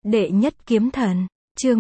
Đệ nhất kiếm thần, chương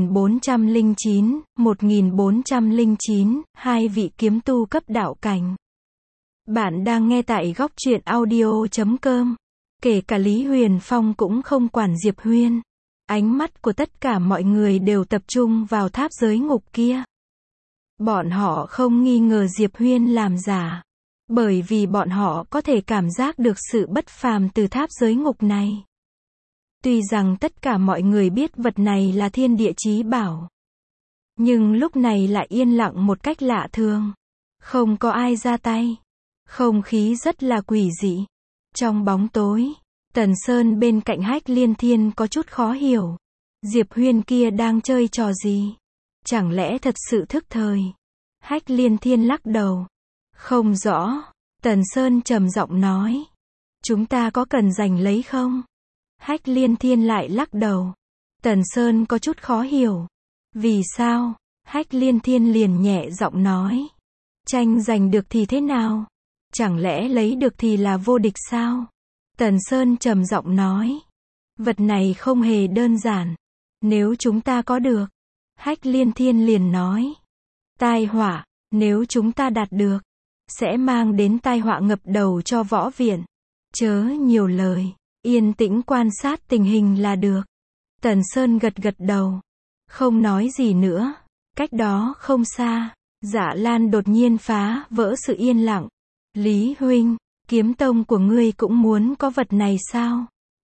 1409, hai vị kiếm tu cấp đạo cảnh. Bạn đang nghe tại góc truyện audio.com. Kể cả Lý Huyền Phong cũng không quản Diệp Huyên. Ánh mắt của tất cả mọi người đều tập trung vào tháp giới ngục kia. Bọn họ không nghi ngờ Diệp Huyên làm giả. Bởi vì bọn họ có thể cảm giác được sự bất phàm từ tháp giới ngục này. Tuy rằng tất cả mọi người biết vật này là thiên địa chí bảo. Nhưng lúc này lại yên lặng một cách lạ thường. Không có ai ra tay. Không khí rất là quỷ dị. Trong bóng tối, Tần Sơn bên cạnh Hách Liên Thiên có chút khó hiểu. Diệp Huyên kia đang chơi trò gì? Chẳng lẽ thật sự thức thời? Hách Liên Thiên lắc đầu. Không rõ. Tần Sơn trầm giọng nói. Chúng ta có cần giành lấy không? Hách Liên Thiên lại lắc đầu. Tần Sơn có chút khó hiểu. Vì sao? Hách Liên Thiên liền nhẹ giọng nói. Tranh giành được thì thế nào? Chẳng lẽ lấy được thì là vô địch sao? Tần Sơn trầm giọng nói. Vật này không hề đơn giản. Nếu chúng ta có được. Hách Liên Thiên liền nói. Tai họa, nếu chúng ta đạt được. Sẽ mang đến tai họa ngập đầu cho võ viện. Chớ nhiều lời. Yên tĩnh quan sát tình hình là được. Tần Sơn gật gật đầu. Không nói gì nữa. Cách đó không xa. Dạ Lan đột nhiên phá vỡ sự yên lặng. Lý huynh, kiếm tông của ngươi cũng muốn có vật này sao?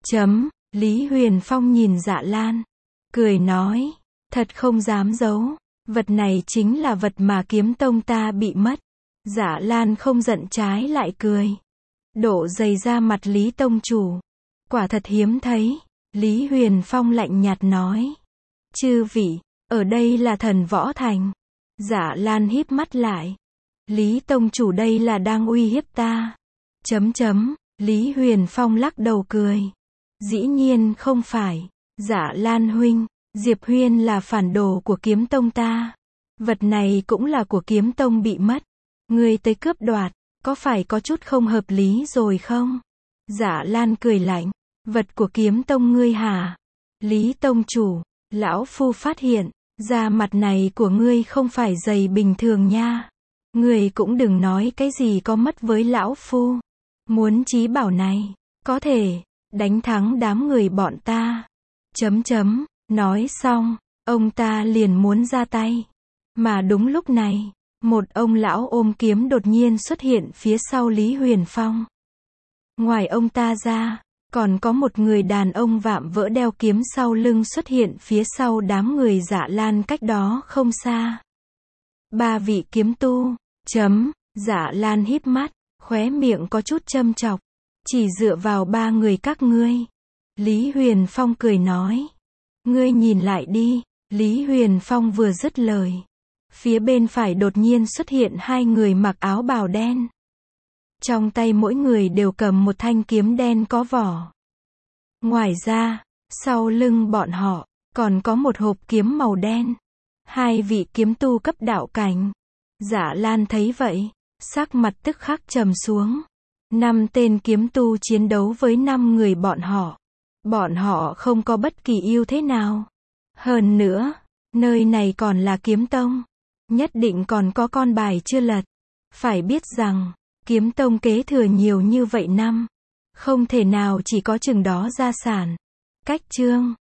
Lý Huyền Phong nhìn Dạ Lan. Cười nói. Thật không dám giấu. Vật này chính là vật mà kiếm tông ta bị mất. Dạ Lan không giận trái lại cười. Độ dày ra mặt Lý tông chủ. Quả thật hiếm thấy. Lý Huyền Phong lạnh nhạt nói. Chư vị, ở đây là Thần Võ Thành. Dạ Lan híp mắt lại. Lý tông chủ đây là đang uy hiếp ta. Lý Huyền Phong lắc đầu cười. Dĩ nhiên không phải. Dạ Lan huynh, Diệp Huyên là phản đồ của kiếm tông ta. Vật này cũng là của kiếm tông bị mất. Ngươi tới cướp đoạt, có phải có chút không hợp lý rồi không? Dạ Lan cười lạnh. Vật của kiếm tông ngươi hả? Lý tông chủ, lão phu phát hiện, da mặt này của ngươi không phải dày bình thường nha. Ngươi cũng đừng nói cái gì có mất với lão phu. Muốn chí bảo này, có thể, đánh thắng đám người bọn ta. Nói xong, ông ta liền muốn ra tay. Mà đúng lúc này, một ông lão ôm kiếm đột nhiên xuất hiện phía sau Lý Huyền Phong. Ngoài ông ta ra, còn có một người đàn ông vạm vỡ đeo kiếm sau lưng xuất hiện phía sau đám người Dạ Lan cách đó không xa. Ba vị kiếm tu. Dạ Lan híp mắt, khóe miệng có chút châm chọc. Chỉ dựa vào ba người các ngươi. Lý Huyền Phong cười nói. Ngươi nhìn lại đi. Lý Huyền Phong vừa dứt lời. Phía bên phải đột nhiên xuất hiện hai người mặc áo bào đen. Trong tay mỗi người đều cầm một thanh kiếm đen có vỏ. Ngoài ra, sau lưng bọn họ, còn có một hộp kiếm màu đen. Hai vị kiếm tu cấp đạo cảnh. Dạ Lan thấy vậy, sắc mặt tức khắc trầm xuống. 5 tên kiếm tu chiến đấu với 5 người bọn họ. Bọn họ không có bất kỳ ưu thế nào. Hơn nữa, nơi này còn là kiếm tông. Nhất định còn có con bài chưa lật. Phải biết rằng, kiếm tông kế thừa nhiều như vậy năm. Không thể nào chỉ có chừng đó gia sản. Cách chương